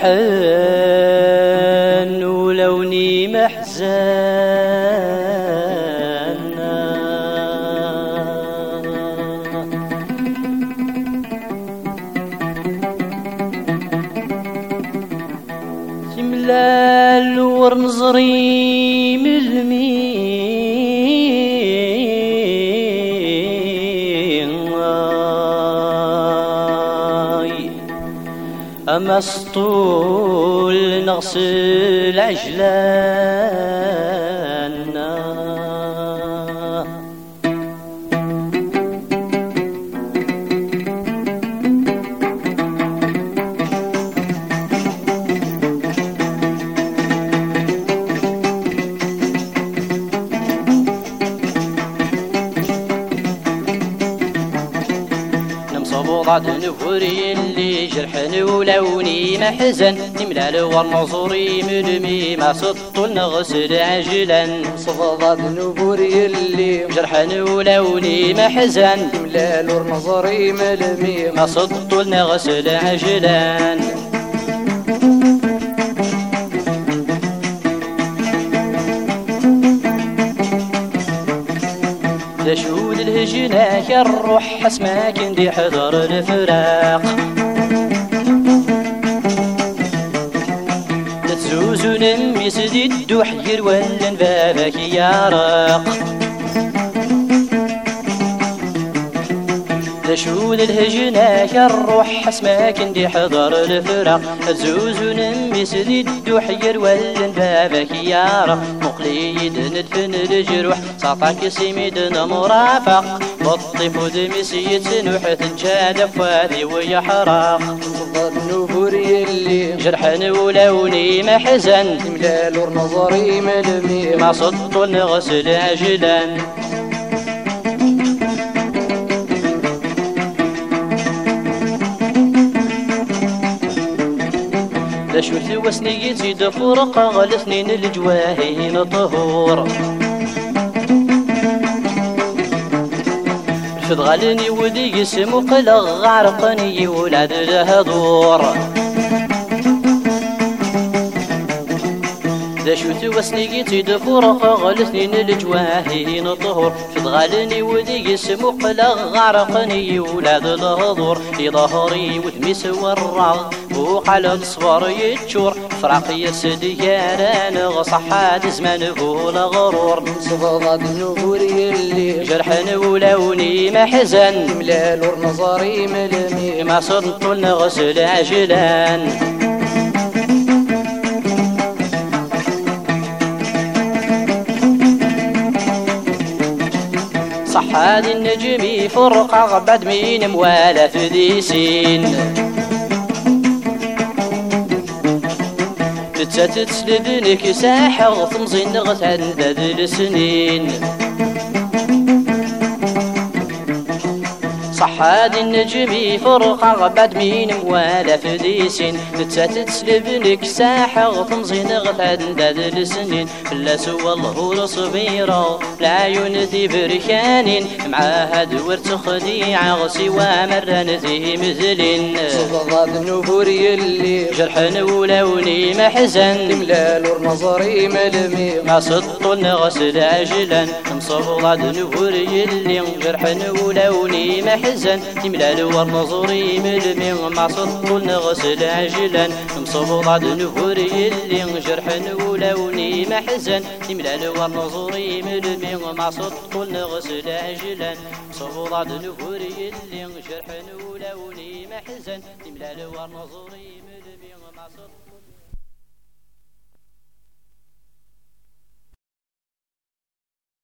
جرحان ولوني محزان تملال ورنظري ملمي أما سطول نغسل عجلان صبوضات نفوري اللي جرحن ولوني محزن تملال ورنظري ملمي ما سطل نغسل عجلا صبوضات نفوري اللي جرحن ولوني محزن تملال ورنظري ملمي ما سطل نغسل عجلا لشود الهجناك الروح حسماك ندي حذر الفراق لتزوزو نمي سديد وحير ولن بابك يارق لشود الهجناك الروح حسماك ندي حذر الفراق تزوزو نمي سديد وحير ولن بابك يارق مقليد ندفن الجروح ساطاك سيميدنا مرافق والطيف دمسيت نوح تنجاد فاذي ويحرق صبوضات نفوري اللي جرحن ولوني محزن تملال ورنظري ملمي ما سطل نغسل عجلا لشوث وسني تزيد فرقة غلثنين الجواهين طهور رفض غالني ودي اسم قلق غرقني ولاد الهضور لشوث وسني تزيد فرقة غلثنين الجواهين طهور رفض غالني ودي اسم قلق غرقني ولاد الهضور في ظهري وثميس والرغ وقال الصبر يتشور فراق يسد ياران غصحات زمان فول غرور صبوضات نفوري اللي جرحن ولوني محزن تملال ورنظري ملمي ما سطل نغسل عجلان صحاد النجمي فرقة بعد مين موالى فديسين تتسلبنك ساحة تمزين غثان ذا السنين صحاد النجمي فرقة بعد مين موالى فديسين تتسلبنك ساحة تمزين غثان ذا السنين لا سوى الله صبيرة العيون ذي بركانين معاها دور تخديع غسوى مران ذي مثلين صبوضات نفوري اللي جرحن ولوني محزن تملال ورنظري ملمي ما سطل نغسل عجلا مصبوضات نفوري اللي جرحن ولوني محزن تملال ورنظري ملمي ما سطل نغسل عجلا مصبوضات نفوري اللي جرحن ولوني محزن تملال ورنظري ملمي ما سطل نغسل عجلا مصبوضات نفوري اللي جرحن ولوني محزن تملال ورنظري ملمي ما سطل